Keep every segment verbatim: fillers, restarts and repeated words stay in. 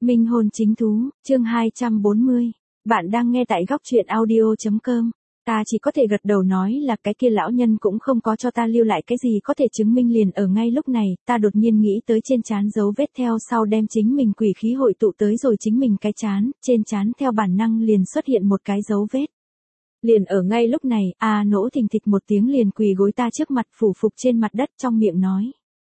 Minh hồn chính thú, chương hai trăm bốn mươi. Bạn đang nghe tại góc truyện audio chấm com. Ta chỉ có thể gật đầu nói là cái kia lão nhân cũng không có cho ta lưu lại cái gì có thể chứng minh liền ở ngay lúc này, ta đột nhiên nghĩ tới trên trán dấu vết theo sau đem chính mình quỷ khí hội tụ tới rồi chính mình cái trán, trên trán theo bản năng liền xuất hiện một cái dấu vết. Liền ở ngay lúc này, a nỗ thình thịch một tiếng liền quỳ gối ta trước mặt phủ phục trên mặt đất trong miệng nói.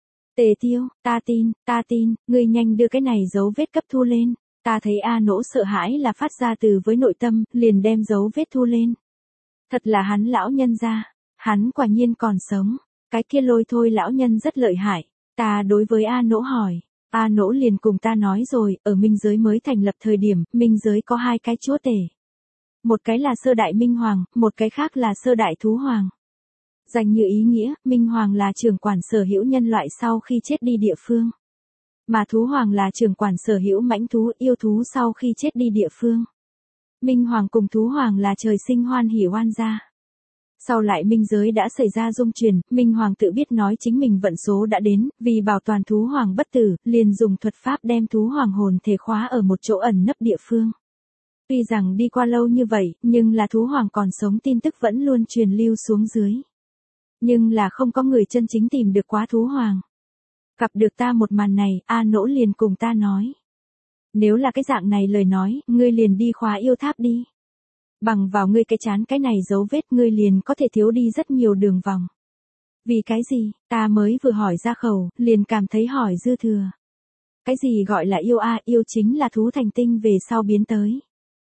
Tề Tiêu, ta tin, ta tin, ngươi nhanh đưa cái này dấu vết cấp thu lên. Ta thấy A Nỗ sợ hãi là phát ra từ với nội tâm, liền đem dấu vết thu lên. Thật là hắn lão nhân gia, hắn quả nhiên còn sống. Cái kia lôi thôi lão nhân rất lợi hại. Ta đối với A Nỗ hỏi. A Nỗ liền cùng ta nói rồi, ở minh giới mới thành lập thời điểm, minh giới có hai cái chúa tể. Một cái là sơ đại minh hoàng, một cái khác là sơ đại thú hoàng. Danh như ý nghĩa, Minh Hoàng là trưởng quản sở hữu nhân loại sau khi chết đi địa phương. Mà Thú Hoàng là trưởng quản sở hữu mãnh thú yêu thú sau khi chết đi địa phương. Minh Hoàng cùng Thú Hoàng là trời sinh hoan hỉ oan gia. Sau lại minh giới đã xảy ra dung chuyển, Minh Hoàng tự biết nói chính mình vận số đã đến, vì bảo toàn Thú Hoàng bất tử, liền dùng thuật pháp đem Thú Hoàng hồn thể khóa ở một chỗ ẩn nấp địa phương. Tuy rằng đi qua lâu như vậy, nhưng là Thú Hoàng còn sống tin tức vẫn luôn truyền lưu xuống dưới. Nhưng là không có người chân chính tìm được quá Thú Hoàng. Gặp được ta một màn này, A Nỗ liền cùng ta nói. Nếu là cái dạng này lời nói, ngươi liền đi khóa yêu tháp đi. Bằng vào ngươi cái chán cái này dấu vết ngươi liền có thể thiếu đi rất nhiều đường vòng. Vì cái gì, ta mới vừa hỏi ra khẩu, liền cảm thấy hỏi dư thừa. Cái gì gọi là yêu a, yêu chính là thú thành tinh về sau biến tới.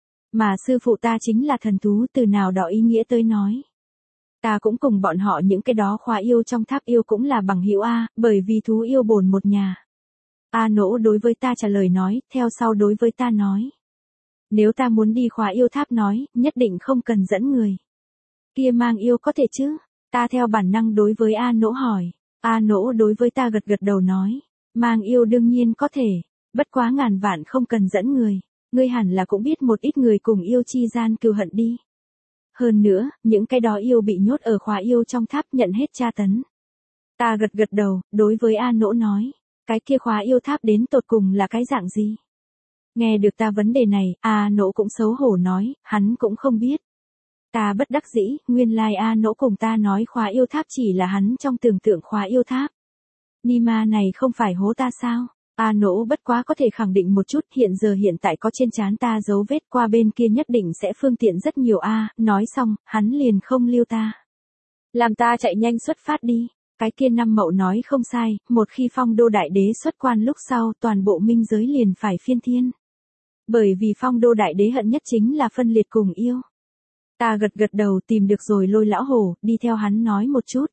Mà sư phụ ta chính là thần thú từ nào đó ý nghĩa tới nói. Ta cũng cùng bọn họ những cái đó khóa yêu trong tháp yêu cũng là bằng hữu A, bởi vì thú yêu bổn một nhà. A Nỗ đối với ta trả lời nói, theo sau đối với ta nói. Nếu ta muốn đi khóa yêu tháp nói, nhất định không cần dẫn người. Kia mang yêu có thể chứ? Ta theo bản năng đối với A Nỗ hỏi. A Nỗ đối với ta gật gật đầu nói. Mang yêu đương nhiên có thể, bất quá ngàn vạn không cần dẫn người. Ngươi hẳn là cũng biết một ít người cùng yêu chi gian cừu hận đi. Hơn nữa, những cái đó yêu bị nhốt ở khóa yêu trong tháp nhận hết tra tấn. Ta gật gật đầu, đối với A Nỗ nói, cái kia khóa yêu tháp đến tột cùng là cái dạng gì? Nghe được ta vấn đề này, A Nỗ cũng xấu hổ nói, hắn cũng không biết. Ta bất đắc dĩ, nguyên lai A Nỗ cùng ta nói khóa yêu tháp chỉ là hắn trong tưởng tượng khóa yêu tháp. Nima này không phải hố ta sao? A Nỗ bất quá có thể khẳng định một chút, hiện giờ hiện tại có trên trán ta dấu vết qua bên kia nhất định sẽ phương tiện rất nhiều a, nói xong, hắn liền không lưu ta. Làm ta chạy nhanh xuất phát đi, cái kia năm mậu nói không sai, một khi phong đô đại đế xuất quan lúc sau toàn bộ minh giới liền phải phiên thiên. Bởi vì phong đô đại đế hận nhất chính là phân liệt cùng yêu. Ta gật gật đầu tìm được rồi Lôi lão hổ, đi theo hắn nói một chút.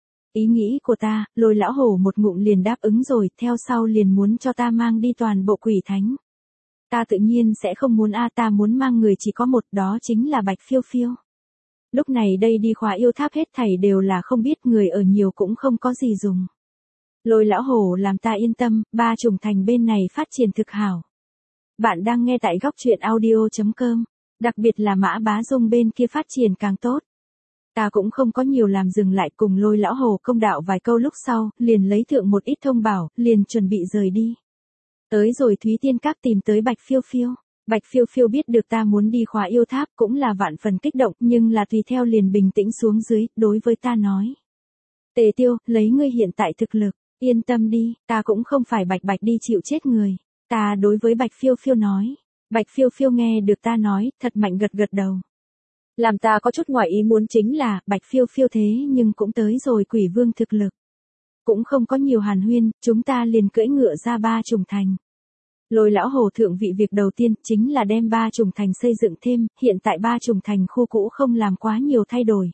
Ý nghĩ của ta, Lôi lão hổ một ngụm liền đáp ứng rồi, theo sau liền muốn cho ta mang đi toàn bộ quỷ thánh. Ta tự nhiên sẽ không muốn a, ta muốn mang người chỉ có một, đó chính là Bạch Phiêu Phiêu. Lúc này đây đi khóa yêu tháp hết thảy đều là không biết, người ở nhiều cũng không có gì dùng. Lôi lão hổ làm ta yên tâm, ba trùng thành bên này phát triển thực hảo. Bạn đang nghe tại góc truyện audio chấm com, đặc biệt là Mã Bá Dung bên kia phát triển càng tốt. Ta cũng không có nhiều làm dừng lại, cùng Lôi lão hồ công đạo vài câu lúc sau, liền lấy thượng một ít thông bảo, liền chuẩn bị rời đi. Tới rồi Thúy Tiên Các tìm tới Bạch Phiêu Phiêu. Bạch Phiêu Phiêu biết được ta muốn đi khóa yêu tháp cũng là vạn phần kích động, nhưng là tùy theo liền bình tĩnh xuống dưới, đối với ta nói. Tề Tiêu, lấy ngươi hiện tại thực lực, yên tâm đi, ta cũng không phải bạch bạch đi chịu chết người. Ta đối với Bạch Phiêu Phiêu nói. Bạch Phiêu Phiêu nghe được ta nói, thật mạnh gật gật đầu. Làm ta có chút ngoài ý muốn chính là, Bạch Phiêu Phiêu thế nhưng cũng tới rồi quỷ vương thực lực. Cũng không có nhiều hàn huyên, chúng ta liền cưỡi ngựa ra ba trùng thành. Lôi lão hồ thượng vị việc đầu tiên chính là đem ba trùng thành xây dựng thêm, hiện tại ba trùng thành khu cũ không làm quá nhiều thay đổi.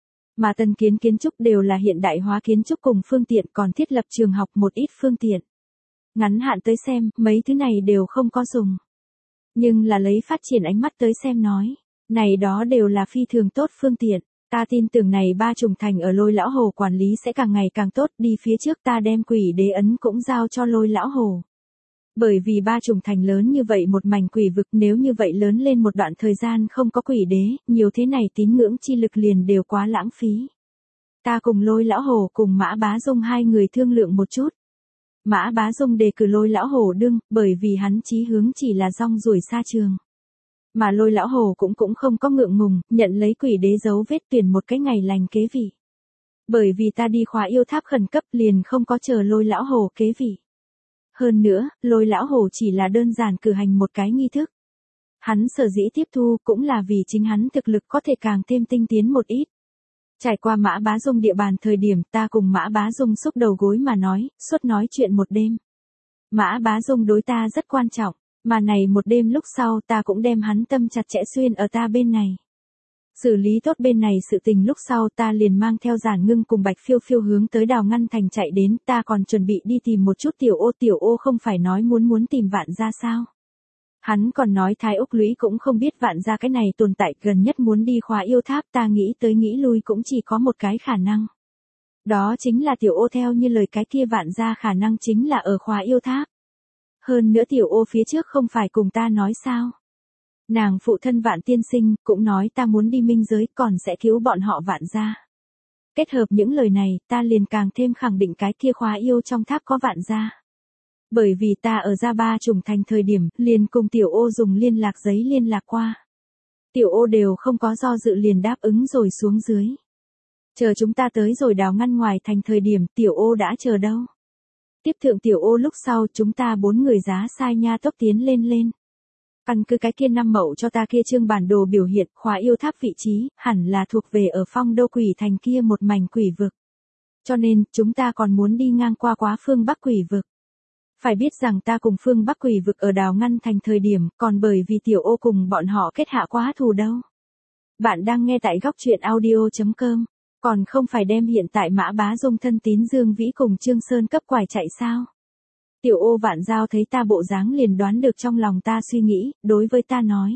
Mà tân kiến kiến trúc đều là hiện đại hóa kiến trúc cùng phương tiện, còn thiết lập trường học một ít phương tiện. Ngắn hạn tới xem, mấy thứ này đều không có dùng. Nhưng là lấy phát triển ánh mắt tới xem nói. Này đó đều là phi thường tốt phương tiện, ta tin tưởng này ba trùng thành ở Lôi lão hồ quản lý sẽ càng ngày càng tốt, đi phía trước ta đem quỷ đế ấn cũng giao cho Lôi lão hồ. Bởi vì ba trùng thành lớn như vậy một mảnh quỷ vực, nếu như vậy lớn lên một đoạn thời gian không có quỷ đế, nhiều thế này tín ngưỡng chi lực liền đều quá lãng phí. Ta cùng Lôi lão hồ cùng Mã Bá Dung hai người thương lượng một chút. Mã Bá Dung đề cử Lôi Lão Hổ đương, bởi vì hắn chí hướng chỉ là rong ruổi xa trường. Mà Lôi Lão Hổ cũng cũng không có ngượng ngùng, nhận lấy quỷ đế dấu vết tuyển một cái ngày lành kế vị. Bởi vì ta đi khóa yêu tháp khẩn cấp liền không có chờ Lôi Lão Hổ kế vị. Hơn nữa, Lôi Lão Hổ chỉ là đơn giản cử hành một cái nghi thức. Hắn sở dĩ tiếp thu cũng là vì chính hắn thực lực có thể càng thêm tinh tiến một ít. Trải qua Mã Bá Dung địa bàn thời điểm ta cùng Mã Bá Dung xúc đầu gối mà nói, suốt nói chuyện một đêm. Mã Bá Dung đối ta rất quan trọng, mà này một đêm lúc sau ta cũng đem hắn tâm chặt chẽ xuyên ở ta bên này. Xử lý tốt bên này sự tình lúc sau ta liền mang theo Giản Ngưng cùng Bạch Phiêu Phiêu hướng tới Đào Ngăn Thành chạy đến, ta còn chuẩn bị đi tìm một chút Tiểu Ô, Tiểu Ô không phải nói muốn muốn tìm Vạn Gia sao. Hắn còn nói Thái Úc Lũy cũng không biết Vạn Gia cái này tồn tại, gần nhất muốn đi khóa yêu tháp, ta nghĩ tới nghĩ lui cũng chỉ có một cái khả năng. Đó chính là Tiểu Ô theo như lời cái kia Vạn Gia khả năng chính là ở khóa yêu tháp. Hơn nữa Tiểu Ô phía trước không phải cùng ta nói sao. Nàng phụ thân Vạn Tiên Sinh cũng nói ta muốn đi minh giới còn sẽ cứu bọn họ Vạn Gia. Kết hợp những lời này ta liền càng thêm khẳng định cái kia khóa yêu trong tháp có Vạn Gia. Bởi vì ta ở Gia Ba Trùng Thành thời điểm liền cùng Tiểu Ô dùng liên lạc giấy liên lạc qua. Tiểu Ô đều không có do dự liền đáp ứng rồi xuống dưới. Chờ chúng ta tới rồi Đào Ngăn ngoài thành thời điểm Tiểu Ô đã chờ đâu. Tiếp thượng Tiểu Ô lúc sau chúng ta bốn người giá sai nha tốc tiến lên lên. Căn cứ cái kia năm mậu cho ta kia trương bản đồ biểu hiện khóa yêu tháp vị trí, hẳn là thuộc về ở Phong Đô Quỷ Thành kia một mảnh quỷ vực. Cho nên, chúng ta còn muốn đi ngang qua quá phương Bắc quỷ vực. Phải biết rằng ta cùng phương Bắc quỷ vực ở Đào Ngăn Thành thời điểm, còn bởi vì Tiểu Ô cùng bọn họ kết hạ quá thù đâu. Bạn đang nghe tại góc truyện audio chấm com, còn không phải đem hiện tại Mã Bá Dung thân tín Dương Vĩ cùng Trương Sơn cấp quải chạy sao? Tiểu Ô Vạn Giao thấy ta bộ dáng liền đoán được trong lòng ta suy nghĩ, đối với ta nói.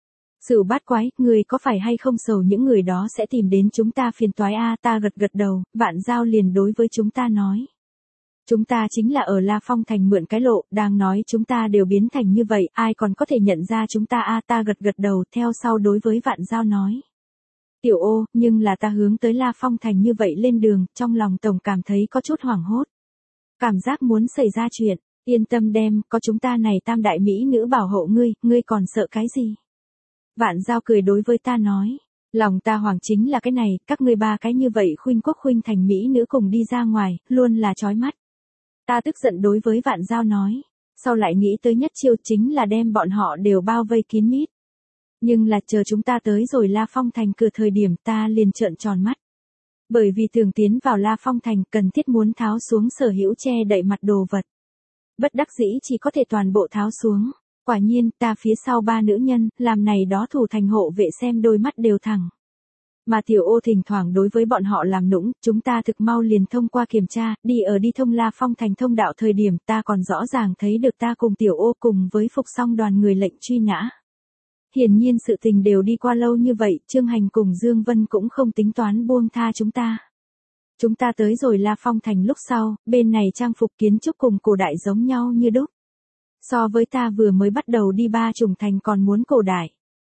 Sửu bát quái, người có phải hay không sầu những người đó sẽ tìm đến chúng ta phiền toái a? Ta gật gật đầu, Vạn Giao liền đối với chúng ta nói. Chúng ta chính là ở La Phong Thành mượn cái lộ, đang nói chúng ta đều biến thành như vậy, ai còn có thể nhận ra chúng ta a? Ta gật gật đầu, theo sau đối với Vạn Giao nói. Tiểu Ô, nhưng là ta hướng tới La Phong Thành như vậy lên đường, trong lòng tổng cảm thấy có chút hoảng hốt. Cảm giác muốn xảy ra chuyện, yên tâm đem, có chúng ta này tam đại mỹ nữ bảo hộ ngươi, ngươi còn sợ cái gì? Vạn Giao cười đối với ta nói, lòng ta hoảng chính là cái này, các ngươi ba cái như vậy khuynh quốc khuynh thành mỹ nữ cùng đi ra ngoài, luôn là chói mắt. Ta tức giận đối với Vạn Giao nói, sau lại nghĩ tới nhất chiêu chính là đem bọn họ đều bao vây kín mít. Nhưng là chờ chúng ta tới rồi La Phong Thành cửa thời điểm ta liền trợn tròn mắt. Bởi vì thường tiến vào La Phong Thành cần thiết muốn tháo xuống sở hữu che đậy mặt đồ vật. Bất đắc dĩ chỉ có thể toàn bộ tháo xuống. Quả nhiên ta phía sau ba nữ nhân, làm này đó thủ thành hộ vệ xem đôi mắt đều thẳng. Mà Tiểu Ô thỉnh thoảng đối với bọn họ làm nũng, chúng ta thực mau liền thông qua kiểm tra, đi ở đi thông La Phong Thành thông đạo thời điểm ta còn rõ ràng thấy được ta cùng Tiểu Ô cùng với phục song đoàn người lệnh truy nã. Hiển nhiên sự tình đều đi qua lâu như vậy, Trương Hành cùng Dương Vân cũng không tính toán buông tha chúng ta. Chúng ta tới rồi La Phong Thành lúc sau, bên này trang phục kiến trúc cùng cổ đại giống nhau như đúc. So với ta vừa mới bắt đầu đi Ba Trùng Thành còn muốn cổ đại.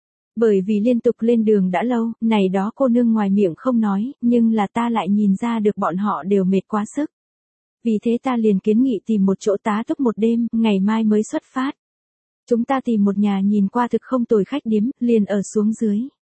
Bởi vì liên tục lên đường đã lâu, này đó cô nương ngoài miệng không nói, nhưng là ta lại nhìn ra được bọn họ đều mệt quá sức. Vì thế ta liền kiến nghị tìm một chỗ tá túc một đêm, ngày mai mới xuất phát. Chúng ta tìm một nhà nhìn qua thực không tồi khách điếm, liền ở xuống dưới.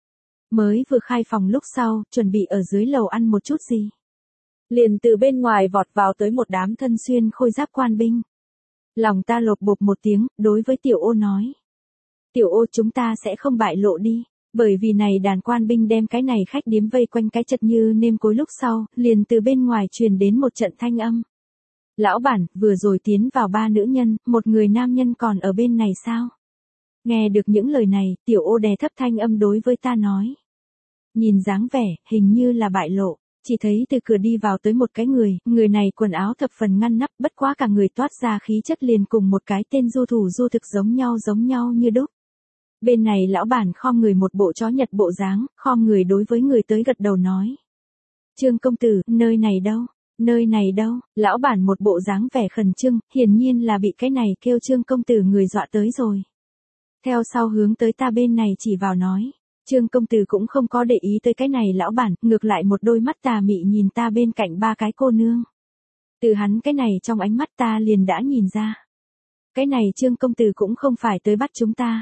Mới vừa khai phòng lúc sau, chuẩn bị ở dưới lầu ăn một chút gì. Liền từ bên ngoài vọt vào tới một đám thân xuyên khôi giáp quan binh. Lòng ta lột bột một tiếng, đối với Tiểu Ô nói. Tiểu Ô chúng ta sẽ không bại lộ đi, bởi vì này đàn quan binh đem cái này khách điếm vây quanh cái chật như nêm cối lúc sau, liền từ bên ngoài truyền đến một trận thanh âm. Lão bản, vừa rồi tiến vào ba nữ nhân, một người nam nhân còn ở bên này sao? Nghe được những lời này, Tiểu Ô đè thấp thanh âm đối với ta nói. Nhìn dáng vẻ, hình như là bại lộ, chỉ thấy từ cửa đi vào tới một cái người, người này quần áo thập phần ngăn nắp, bất quá cả người toát ra khí chất liền cùng một cái tên du thủ du thực giống nhau giống nhau như đúc. Bên này lão bản khom người một bộ chó Nhật bộ dáng, khom người đối với người tới gật đầu nói. Trương công tử, nơi này đâu? Nơi này đâu? Lão bản một bộ dáng vẻ khẩn trương, hiển nhiên là bị cái này kêu Trương công tử người dọa tới rồi. Theo sau hướng tới ta bên này chỉ vào nói. Trương công tử cũng không có để ý tới cái này lão bản, ngược lại một đôi mắt tà mị nhìn ta bên cạnh ba cái cô nương. Từ hắn cái này trong ánh mắt ta liền đã nhìn ra. Cái này Trương công tử cũng không phải tới bắt chúng ta.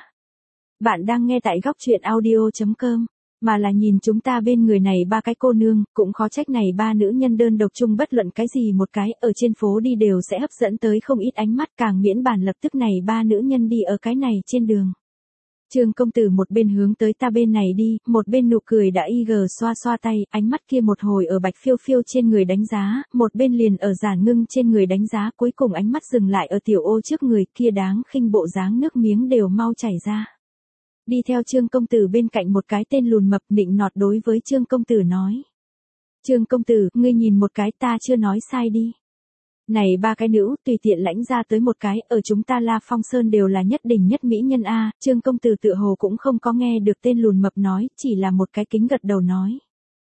Bạn đang nghe tại góc truyện audio.com, mà là nhìn chúng ta bên người này ba cái cô nương, cũng khó trách này ba nữ nhân đơn độc chung bất luận cái gì một cái ở trên phố đi đều sẽ hấp dẫn tới không ít ánh mắt, càng miễn bàn lập tức này ba nữ nhân đi ở cái này trên đường. Trương công tử một bên hướng tới ta bên này đi, một bên nụ cười đã y gờ xoa xoa tay, ánh mắt kia một hồi ở Bạch Phiêu Phiêu trên người đánh giá, một bên liền ở Giản Ngưng trên người đánh giá, cuối cùng ánh mắt dừng lại ở Tiểu Ô trước người, kia đáng khinh bộ dáng nước miếng đều mau chảy ra. Đi theo Trương công tử bên cạnh một cái tên lùn mập nịnh nọt đối với Trương công tử nói. Trương công tử, ngươi nhìn một cái, ta chưa nói sai đi. Này ba cái nữ, tùy tiện lãnh ra tới một cái, ở chúng ta La Phong Sơn đều là nhất đỉnh nhất mỹ nhân a. Trương công tử tựa hồ cũng không có nghe được tên lùn mập nói, chỉ là một cái kính gật đầu nói.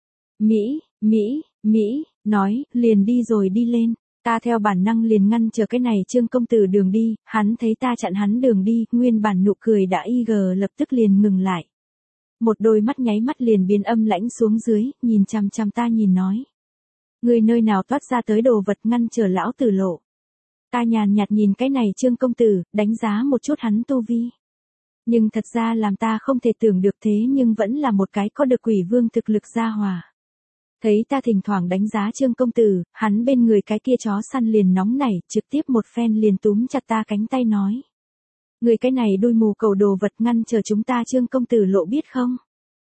Mỹ, Mỹ, Mỹ, nói, liền đi rồi đi lên. Ta theo bản năng liền ngăn chờ cái này Trương công tử đường đi, hắn thấy ta chặn hắn đường đi, nguyên bản nụ cười đã y gờ lập tức liền ngừng lại. Một đôi mắt nháy mắt liền biến âm lãnh xuống dưới, nhìn chằm chằm ta nhìn nói. Người nơi nào toát ra tới đồ vật ngăn trở lão tử lộ. Ta nhàn nhạt nhìn cái này Trương công tử, đánh giá một chút hắn tu vi. Nhưng thật ra làm ta không thể tưởng được thế nhưng vẫn là một cái có được quỷ vương thực lực gia hòa. Thấy ta thỉnh thoảng đánh giá Trương công tử, hắn bên người cái kia chó săn liền nóng nảy, trực tiếp một phen liền túm chặt ta cánh tay nói. Người cái này đôi mù cầu đồ vật ngăn chờ chúng ta Trương công tử lộ biết không?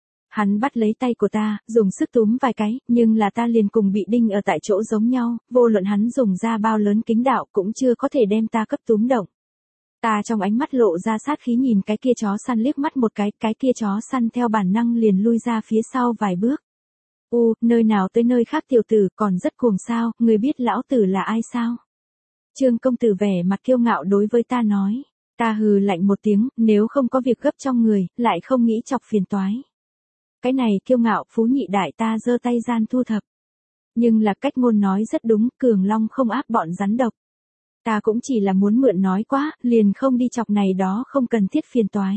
Hắn bắt lấy tay của ta, dùng sức túm vài cái, nhưng là ta liền cùng bị đinh ở tại chỗ giống nhau, vô luận hắn dùng ra bao lớn kính đạo cũng chưa có thể đem ta cấp túm động. Ta trong ánh mắt lộ ra sát khí nhìn cái kia chó săn liếc mắt một cái, cái kia chó săn theo bản năng liền lui ra phía sau vài bước. U, nơi nào tới nơi khác tiểu tử còn rất cuồng sao, người biết lão tử là ai sao? Trương công tử vẻ mặt kiêu ngạo đối với ta nói. Ta hừ lạnh một tiếng, nếu không có việc gấp trong người, lại không nghĩ chọc phiền toái. Cái này kiêu ngạo phú nhị đại ta giơ tay gian thu thập. Nhưng là cách ngôn nói rất đúng, cường long không áp bọn rắn độc. Ta cũng chỉ là muốn mượn nói quá, liền không đi chọc này đó không cần thiết phiền toái.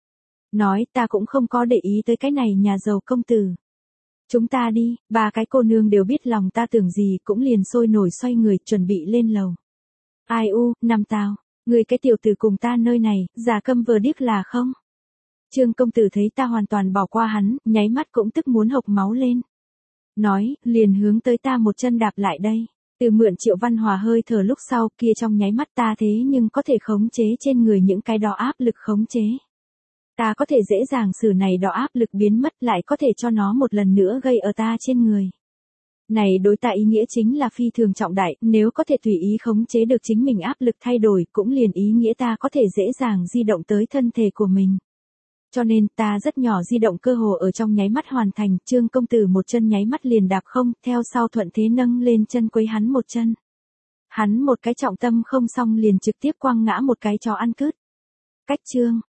Nói ta cũng không có để ý tới cái này nhà giàu công tử. Chúng ta đi, ba cái cô nương đều biết lòng ta tưởng gì cũng liền sôi nổi xoay người chuẩn bị lên lầu. Ai u, nằm tao, người cái tiểu tử cùng ta nơi này, giả câm vờ điếc là không? Trương công tử thấy ta hoàn toàn bỏ qua hắn, nháy mắt cũng tức muốn hộc máu lên. Nói, liền hướng tới ta một chân đạp lại đây. Từ mượn Triệu Văn Hòa hơi thở lúc sau kia trong nháy mắt ta thế nhưng có thể khống chế trên người những cái đó áp lực khống chế. Ta có thể dễ dàng xử này đó áp lực biến mất lại có thể cho nó một lần nữa gây ở ta trên người. Này đối ta ý nghĩa chính là phi thường trọng đại, nếu có thể tùy ý khống chế được chính mình áp lực thay đổi cũng liền ý nghĩa ta có thể dễ dàng di động tới thân thể của mình. Cho nên ta rất nhỏ di động cơ hồ ở trong nháy mắt hoàn thành, Trương công tử một chân nháy mắt liền đạp không, theo sau thuận thế nâng lên chân quấy hắn một chân. Hắn một cái trọng tâm không xong liền trực tiếp quăng ngã một cái chó ăn cứt. Cách Trương,